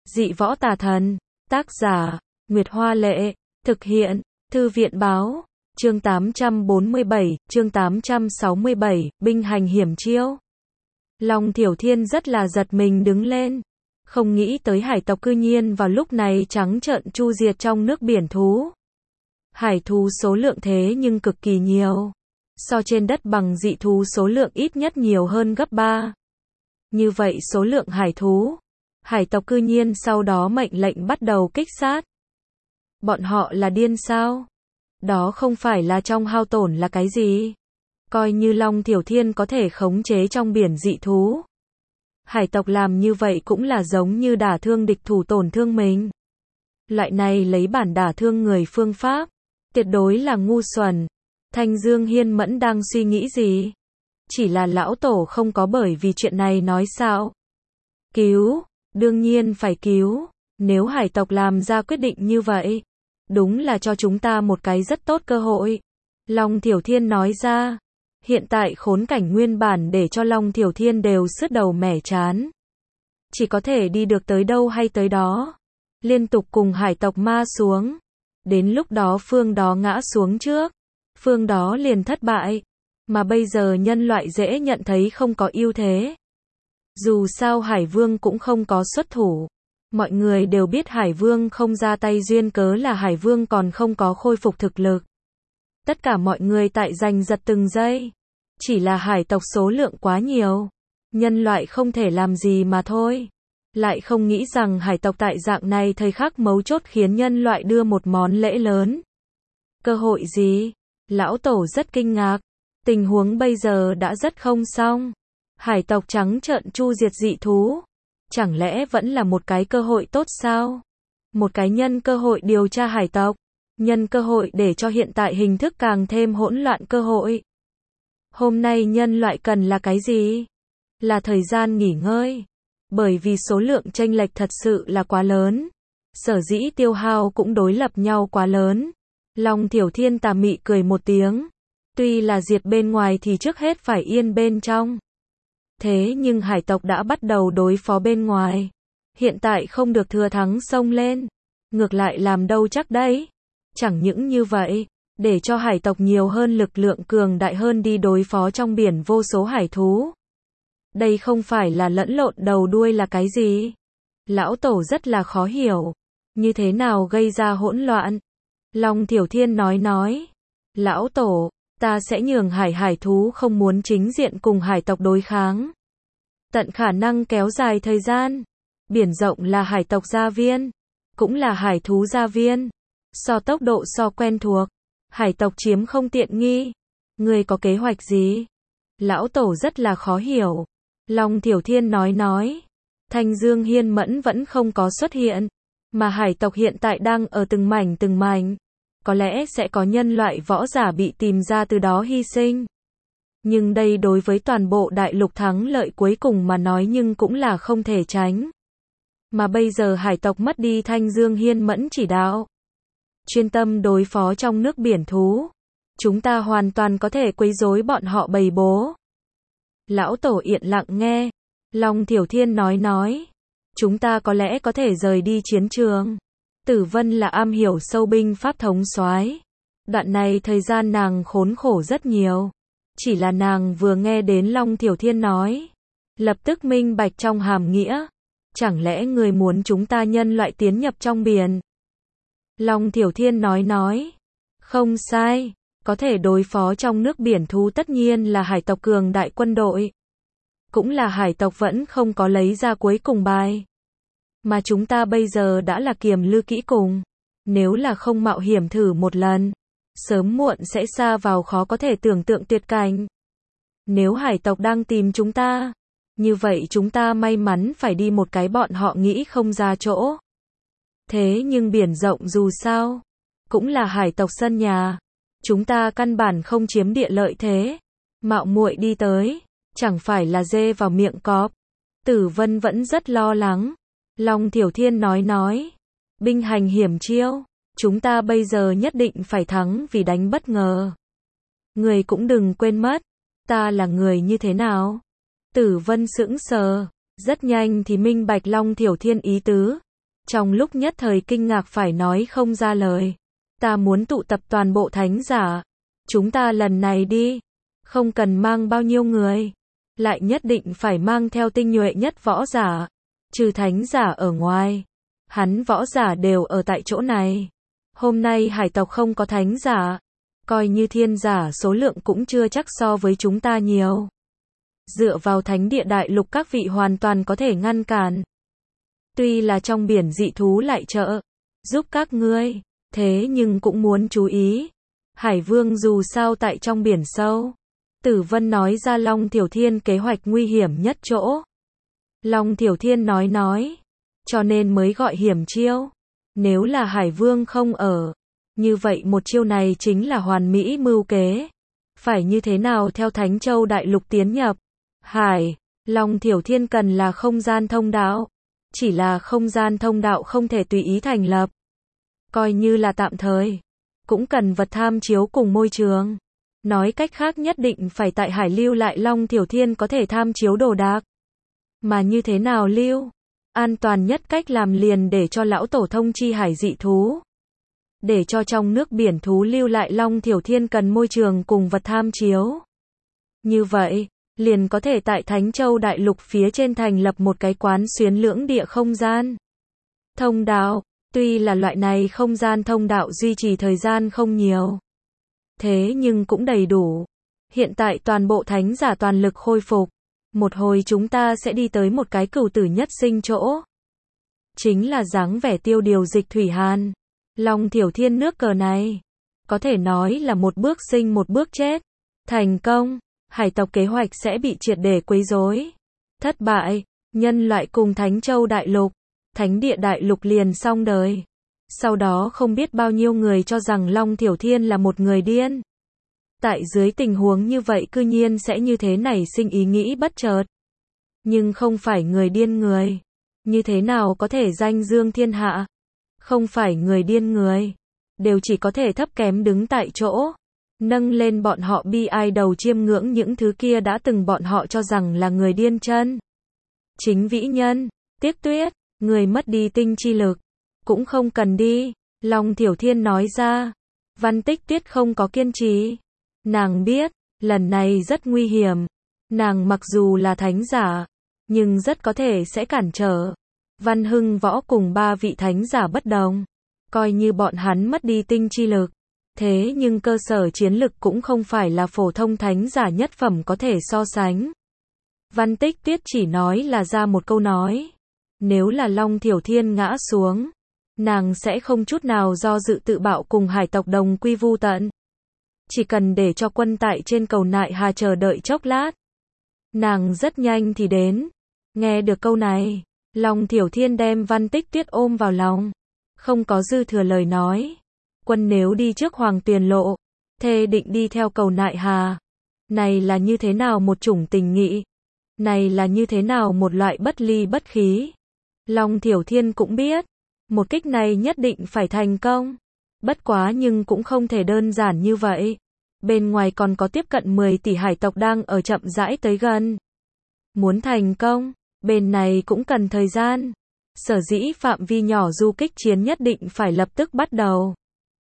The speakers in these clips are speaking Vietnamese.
Dị võ tà thần. Tác giả, Nguyệt Hoa Lệ. Thực hiện, Thư viện Báo. Chương 847, chương 867, binh hành hiểm chiêu. Long Thiểu Thiên rất là giật mình đứng lên. Không nghĩ tới hải tộc cư nhiên vào lúc này trắng trợn chu diệt trong nước biển thú. Hải thú số lượng thế nhưng cực kỳ nhiều. So trên đất bằng dị thú số lượng ít nhất nhiều hơn gấp 3. Như vậy số lượng hải thú, hải tộc cư nhiên sau đó mệnh lệnh bắt đầu kích sát. Bọn họ là điên sao? Đó không phải là trong hao tổn là cái gì? Coi như Long Thiểu Thiên có thể khống chế trong biển dị thú. Hải tộc làm như vậy cũng là giống như đả thương địch thủ tổn thương mình. Loại này lấy bản đả thương người phương pháp, tuyệt đối là ngu xuẩn. Thanh Dương Hiên Mẫn đang suy nghĩ gì? Chỉ là lão tổ không có bởi vì chuyện này nói sao? Cứu, đương nhiên phải cứu. Nếu hải tộc làm ra quyết định như vậy, đúng là cho chúng ta một cái rất tốt cơ hội. Long Thiểu Thiên nói ra. Hiện tại khốn cảnh nguyên bản để cho Long Thiểu Thiên đều sứt đầu mẻ trán. Chỉ có thể đi được tới đâu hay tới đó. Liên tục cùng hải tộc ma xuống. Đến lúc đó phương đó ngã xuống trước, phương đó liền thất bại. Mà bây giờ nhân loại dễ nhận thấy không có ưu thế. Dù sao Hải Vương cũng không có xuất thủ. Mọi người đều biết Hải Vương không ra tay duyên cớ là Hải Vương còn không có khôi phục thực lực. Tất cả mọi người tại giành giật từng giây. Chỉ là hải tộc số lượng quá nhiều. Nhân loại không thể làm gì mà thôi. Lại không nghĩ rằng hải tộc tại dạng này thời khắc mấu chốt khiến nhân loại đưa một món lễ lớn. Cơ hội gì? Lão Tổ rất kinh ngạc. Tình huống bây giờ đã rất không xong. Hải tộc trắng trợn chu diệt dị thú. Chẳng lẽ vẫn là một cái cơ hội tốt sao? Một cái nhân cơ hội điều tra hải tộc. Nhân cơ hội để cho hiện tại hình thức càng thêm hỗn loạn cơ hội. Hôm nay nhân loại cần là cái gì? Là thời gian nghỉ ngơi. Bởi vì số lượng chênh lệch thật sự là quá lớn. Sở dĩ tiêu hao cũng đối lập nhau quá lớn. Long Thiểu Thiên tà mị cười một tiếng. Tuy là diệt bên ngoài thì trước hết phải yên bên trong. Thế nhưng hải tộc đã bắt đầu đối phó bên ngoài. Hiện tại không được thừa thắng xông lên. Ngược lại làm đâu chắc đấy. Chẳng những như vậy, để cho hải tộc nhiều hơn lực lượng cường đại hơn đi đối phó trong biển vô số hải thú. Đây không phải là lẫn lộn đầu đuôi là cái gì? Lão Tổ rất là khó hiểu. Như thế nào gây ra hỗn loạn? Long Thiểu Thiên nói. Lão Tổ, ta sẽ nhường hải thú không muốn chính diện cùng hải tộc đối kháng. Tận khả năng kéo dài thời gian. Biển rộng là hải tộc gia viên. Cũng là hải thú gia viên. So tốc độ so quen thuộc. Hải tộc chiếm không tiện nghi. Ngươi có kế hoạch gì? Lão Tổ rất là khó hiểu. Long Thiểu Thiên nói. Thanh Dương Hiên Mẫn vẫn không có xuất hiện. Mà hải tộc hiện tại đang ở từng mảnh. Có lẽ sẽ có nhân loại võ giả bị tìm ra từ đó hy sinh. Nhưng đây đối với toàn bộ đại lục thắng lợi cuối cùng mà nói nhưng cũng là không thể tránh. Mà bây giờ hải tộc mất đi Thanh Dương Hiên Mẫn chỉ đạo. Chuyên tâm đối phó trong nước biển thú. Chúng ta hoàn toàn có thể quấy rối bọn họ bầy bố. Lão Tổ yên lặng nghe. Long Thiểu Thiên nói. Chúng ta có lẽ có thể rời đi chiến trường. Tử Vân là am hiểu sâu binh pháp thống soái. Đoạn này thời gian nàng khốn khổ rất nhiều. Chỉ là nàng vừa nghe đến Long Thiểu Thiên nói. Lập tức minh bạch trong hàm nghĩa. Chẳng lẽ người muốn chúng ta nhân loại tiến nhập trong biển? Long Thiểu Thiên nói. Không sai. Có thể đối phó trong nước biển thú tất nhiên là hải tộc cường đại quân đội. Cũng là hải tộc vẫn không có lấy ra cuối cùng bài. Mà chúng ta bây giờ đã là kiềm lư kỹ cùng. Nếu là không mạo hiểm thử một lần, sớm muộn sẽ sa vào khó có thể tưởng tượng tuyệt cảnh. Nếu hải tộc đang tìm chúng ta, như vậy chúng ta may mắn phải đi một cái bọn họ nghĩ không ra chỗ. Thế nhưng biển rộng dù sao, cũng là hải tộc sân nhà. Chúng ta căn bản không chiếm địa lợi thế. Mạo muội đi tới, chẳng phải là dê vào miệng cọp. Tử Vân vẫn rất lo lắng. Long Thiểu Thiên nói. Binh hành hiểm chiêu. Chúng ta bây giờ nhất định phải thắng vì đánh bất ngờ. Người cũng đừng quên mất. Ta là người như thế nào? Tử Vân sững sờ. Rất nhanh thì minh bạch Long Thiểu Thiên ý tứ. Trong lúc nhất thời kinh ngạc phải nói không ra lời. Ta muốn tụ tập toàn bộ thánh giả. Chúng ta lần này đi. Không cần mang bao nhiêu người. Lại nhất định phải mang theo tinh nhuệ nhất võ giả. Trừ thánh giả ở ngoài. Hắn võ giả đều ở tại chỗ này. Hôm nay hải tộc không có thánh giả. Coi như thiên giả số lượng cũng chưa chắc so với chúng ta nhiều. Dựa vào thánh địa đại lục các vị hoàn toàn có thể ngăn cản. Tuy là trong biển dị thú lại trợ giúp các ngươi, thế nhưng cũng muốn chú ý. Hải Vương dù sao tại trong biển sâu. Tử Vân nói ra Long Tiểu Thiên kế hoạch nguy hiểm nhất chỗ. Long Tiểu Thiên nói. Cho nên mới gọi hiểm chiêu. Nếu là Hải Vương không ở. Như vậy một chiêu này chính là hoàn mỹ mưu kế. Phải như thế nào theo Thánh Châu Đại Lục tiến nhập? Hải, Long Tiểu Thiên cần là không gian thông đạo. Chỉ là không gian thông đạo không thể tùy ý thành lập. Coi như là tạm thời. Cũng cần vật tham chiếu cùng môi trường. Nói cách khác nhất định phải tại hải lưu lại Long Tiểu Thiên có thể tham chiếu đồ đạc. Mà như thế nào lưu? An toàn nhất cách làm liền để cho lão tổ thông chi hải dị thú. Để cho trong nước biển thú lưu lại Long Tiểu Thiên cần môi trường cùng vật tham chiếu. Như vậy, liền có thể tại Thánh Châu Đại Lục phía trên thành lập một cái quán xuyến lưỡng địa không gian. Thông đạo, tuy là loại này không gian thông đạo duy trì thời gian không nhiều. Thế nhưng cũng đầy đủ. Hiện tại toàn bộ thánh giả toàn lực khôi phục. Một hồi chúng ta sẽ đi tới một cái cửu tử nhất sinh chỗ. Chính là dáng vẻ tiêu điều dịch thủy hàn. Long Tiểu Thiên nước cờ này. Có thể nói là một bước sinh một bước chết. Thành công, hải tộc kế hoạch sẽ bị triệt để quấy rối. Thất bại, nhân loại cùng Thánh Châu Đại Lục. Thánh địa Đại Lục liền xong đời. Sau đó không biết bao nhiêu người cho rằng Long Tiểu Thiên là một người điên. Tại dưới tình huống như vậy cư nhiên sẽ như thế này sinh ý nghĩ bất chợt. Nhưng không phải người điên người. Như thế nào có thể danh dương thiên hạ? Không phải người điên người. Đều chỉ có thể thấp kém đứng tại chỗ. Nâng lên bọn họ bi ai đầu chiêm ngưỡng những thứ kia đã từng bọn họ cho rằng là người điên chân. Chính vĩ nhân, tiếc tuyết, người mất đi tinh chi lực. Cũng không cần đi. Long Tiểu Thiên nói ra. Văn Tích Tuyết không có kiên trì. Nàng biết, lần này rất nguy hiểm. Nàng mặc dù là thánh giả, nhưng rất có thể sẽ cản trở. Văn Hưng Võ cùng 3 vị thánh giả bất đồng. Coi như bọn hắn mất đi tinh chi lực. Thế nhưng cơ sở chiến lực cũng không phải là phổ thông thánh giả nhất phẩm có thể so sánh. Văn Tích Tuyết chỉ nói là ra một câu nói. Nếu là Long Tiểu Thiên ngã xuống, nàng sẽ không chút nào do dự tự bạo cùng hải tộc đồng quy vu tận. Chỉ cần để cho quân tại trên cầu Nại Hà chờ đợi chốc lát. Nàng rất nhanh thì đến. Nghe được câu này, Long Tiểu Thiên đem Văn Tích Tuyết ôm vào lòng. Không có dư thừa lời nói. Quân nếu đi trước Hoàng Tuyền Lộ, thề định đi theo cầu Nại Hà. Này là như thế nào một chủng tình nghị? Này là như thế nào một loại bất ly bất khí? Long Tiểu Thiên cũng biết. Một kích này nhất định phải thành công. Bất quá nhưng cũng không thể đơn giản như vậy. Bên ngoài còn có tiếp cận 10 tỷ hải tộc đang ở chậm rãi tới gần. Muốn thành công, bên này cũng cần thời gian. Sở dĩ phạm vi nhỏ du kích chiến nhất định phải lập tức bắt đầu.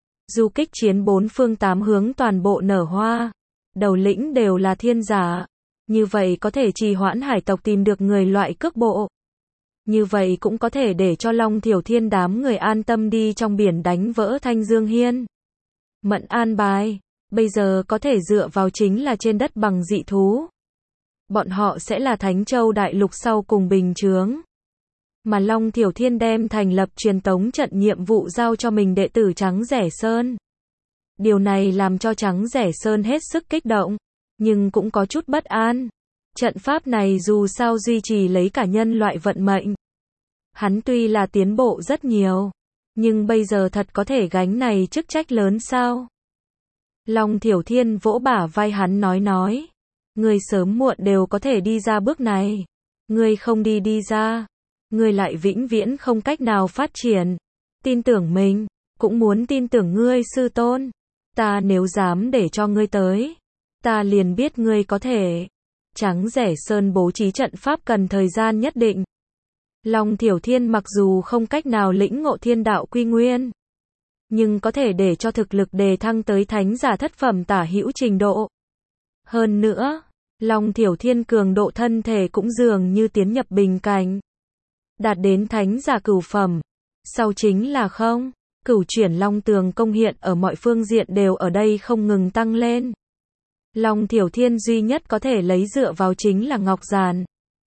Du kích chiến 4 phương 8 hướng toàn bộ nở hoa. Đầu lĩnh đều là thiên giả. Như vậy có thể trì hoãn hải tộc tìm được người loại cước bộ. Như vậy cũng có thể để cho Long Tiểu Thiên đám người an tâm đi trong biển đánh vỡ Thanh Dương Hiên. Mận an bài, bây giờ có thể dựa vào chính là trên đất bằng dị thú. Bọn họ sẽ là Thánh Châu Đại Lục sau cùng bình chướng. Mà Long Tiểu Thiên đem thành lập truyền tống trận nhiệm vụ giao cho mình đệ tử Trắng Rẻ Sơn. Điều này làm cho Trắng Rẻ Sơn hết sức kích động, nhưng cũng có chút bất an. Trận pháp này dù sao duy trì lấy cả nhân loại vận mệnh. Hắn tuy là tiến bộ rất nhiều, nhưng bây giờ thật có thể gánh này chức trách lớn sao? Long Tiểu Thiên vỗ bả vai hắn nói. Ngươi sớm muộn đều có thể đi ra bước này. Ngươi không đi ra. Ngươi lại vĩnh viễn không cách nào phát triển. Tin tưởng mình, cũng muốn tin tưởng ngươi sư tôn. Ta nếu dám để cho ngươi tới, ta liền biết ngươi có thể. Trắng Rẻ Sơn bố trí trận pháp cần thời gian nhất định. Long Thiểu Thiên mặc dù không cách nào lĩnh ngộ thiên đạo quy nguyên, nhưng có thể để cho thực lực đề thăng tới thánh giả thất phẩm tả hữu trình độ. Hơn nữa, Long Thiểu Thiên cường độ thân thể cũng dường như tiến nhập bình cảnh, đạt đến thánh giả cửu phẩm. Sau chính là không, cửu chuyển Long Tường công hiện ở mọi phương diện đều ở đây không ngừng tăng lên. Long Thiểu Thiên duy nhất có thể lấy dựa vào chính là Ngọc Giàn.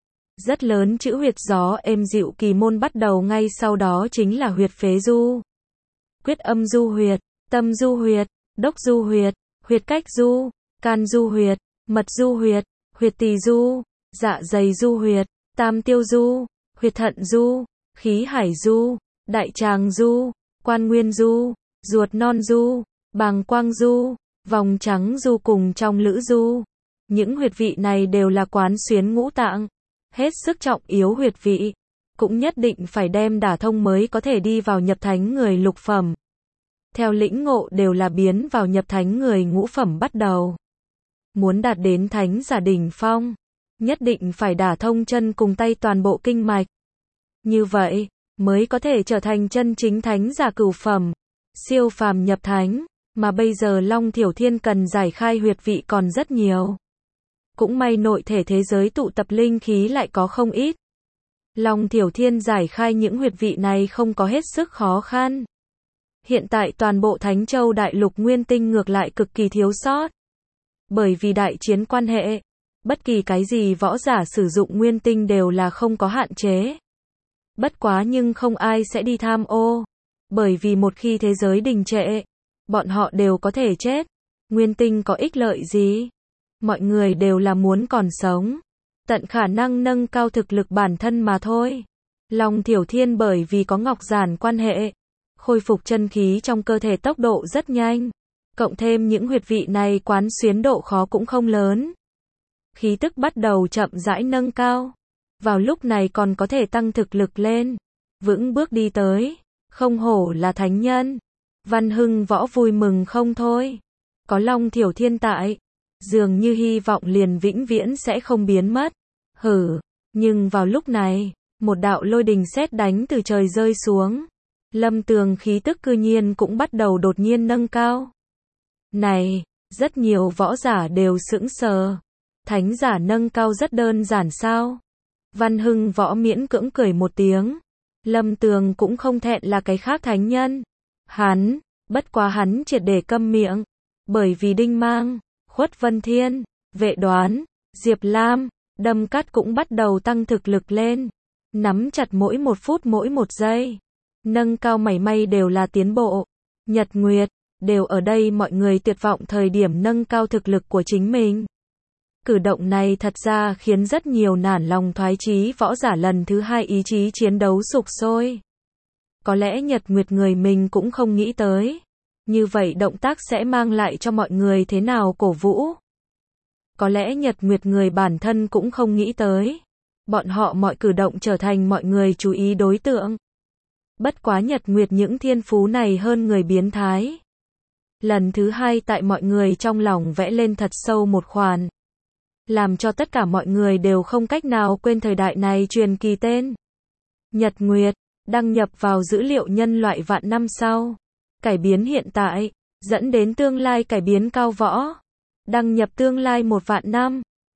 Rất lớn chữ huyệt gió êm dịu kỳ môn bắt đầu ngay sau đó chính là huyệt phế du, quyết âm du huyệt, tâm du huyệt, đốc du huyệt, huyệt cách du, can du huyệt, mật du huyệt, huyệt tỳ du, dạ dày du huyệt, tam tiêu du, huyệt thận du, khí hải du, đại tràng du, quan nguyên du, ruột non du, bàng quang du, vòng trắng du cùng trong lữ du. Những huyệt vị này đều là quán xuyến ngũ tạng, hết sức trọng yếu huyệt vị, cũng nhất định phải đem đả thông mới có thể đi vào nhập thánh người lục phẩm. Theo lĩnh ngộ đều là biến vào nhập thánh người ngũ phẩm bắt đầu. Muốn đạt đến thánh giả đỉnh phong, nhất định phải đả thông chân cùng tay toàn bộ kinh mạch. Như vậy, mới có thể trở thành chân chính thánh giả cửu phẩm, siêu phàm nhập thánh, mà bây giờ Long Thiểu Thiên cần giải khai huyệt vị còn rất nhiều. Cũng may nội thể thế giới tụ tập linh khí lại có không ít. Long Thiểu Thiên giải khai những huyệt vị này không có hết sức khó khăn. Hiện tại toàn bộ Thánh Châu Đại Lục nguyên tinh ngược lại cực kỳ thiếu sót. Bởi vì đại chiến quan hệ, bất kỳ cái gì võ giả sử dụng nguyên tinh đều là không có hạn chế. Bất quá nhưng không ai sẽ đi tham ô. Bởi vì một khi thế giới đình trệ, bọn họ đều có thể chết. Nguyên tinh có ích lợi gì? Mọi người đều là muốn còn sống, tận khả năng nâng cao thực lực bản thân mà thôi. Long Thiểu Thiên bởi vì có Ngọc Giản quan hệ, khôi phục chân khí trong cơ thể tốc độ rất nhanh. Cộng thêm những huyệt vị này quán xuyến độ khó cũng không lớn. Khí tức bắt đầu chậm rãi nâng cao. Vào lúc này còn có thể tăng thực lực lên. Vững bước đi tới. Không hổ là thánh nhân. Văn Hưng Võ vui mừng không thôi. Có Long Thiểu Thiên tại, dường như hy vọng liền vĩnh viễn sẽ không biến mất. Nhưng vào lúc này, một đạo lôi đình sét đánh từ trời rơi xuống. Lâm Tường khí tức cư nhiên cũng bắt đầu đột nhiên nâng cao. Này, rất nhiều võ giả đều sững sờ. Thánh giả nâng cao rất đơn giản sao? Văn Hưng Võ miễn cưỡng cười một tiếng. Lâm Tường cũng không thẹn là cái khác thánh nhân. Bất quá hắn triệt để câm miệng. Bởi vì Đinh Mang, Khuất Vân Thiên, Vệ Đoán, Diệp Lam, Đâm Cát cũng bắt đầu tăng thực lực lên. Nắm chặt mỗi một phút mỗi một giây. Nâng cao mảy may đều là tiến bộ. Nhật Nguyệt, đều ở đây mọi người tuyệt vọng thời điểm nâng cao thực lực của chính mình. Cử động này thật ra khiến rất nhiều nản lòng thoái chí võ giả lần thứ hai ý chí chiến đấu sục sôi. Có lẽ Nhật Nguyệt người mình cũng không nghĩ tới. Như vậy động tác sẽ mang lại cho mọi người thế nào cổ vũ. Có lẽ Nhật Nguyệt người bản thân cũng không nghĩ tới. Bọn họ mọi cử động trở thành mọi người chú ý đối tượng. Bất quá Nhật Nguyệt những thiên phú này hơn người biến thái. Lần thứ hai tại mọi người trong lòng vẽ lên thật sâu một khoản. Làm cho tất cả mọi người đều không cách nào quên thời đại này truyền kỳ tên. Nhật Nguyệt, đăng nhập vào dữ liệu nhân loại vạn năm sau. Cải biến hiện tại, dẫn đến tương lai cải biến cao võ. Đăng nhập tương lai 1 vạn năm.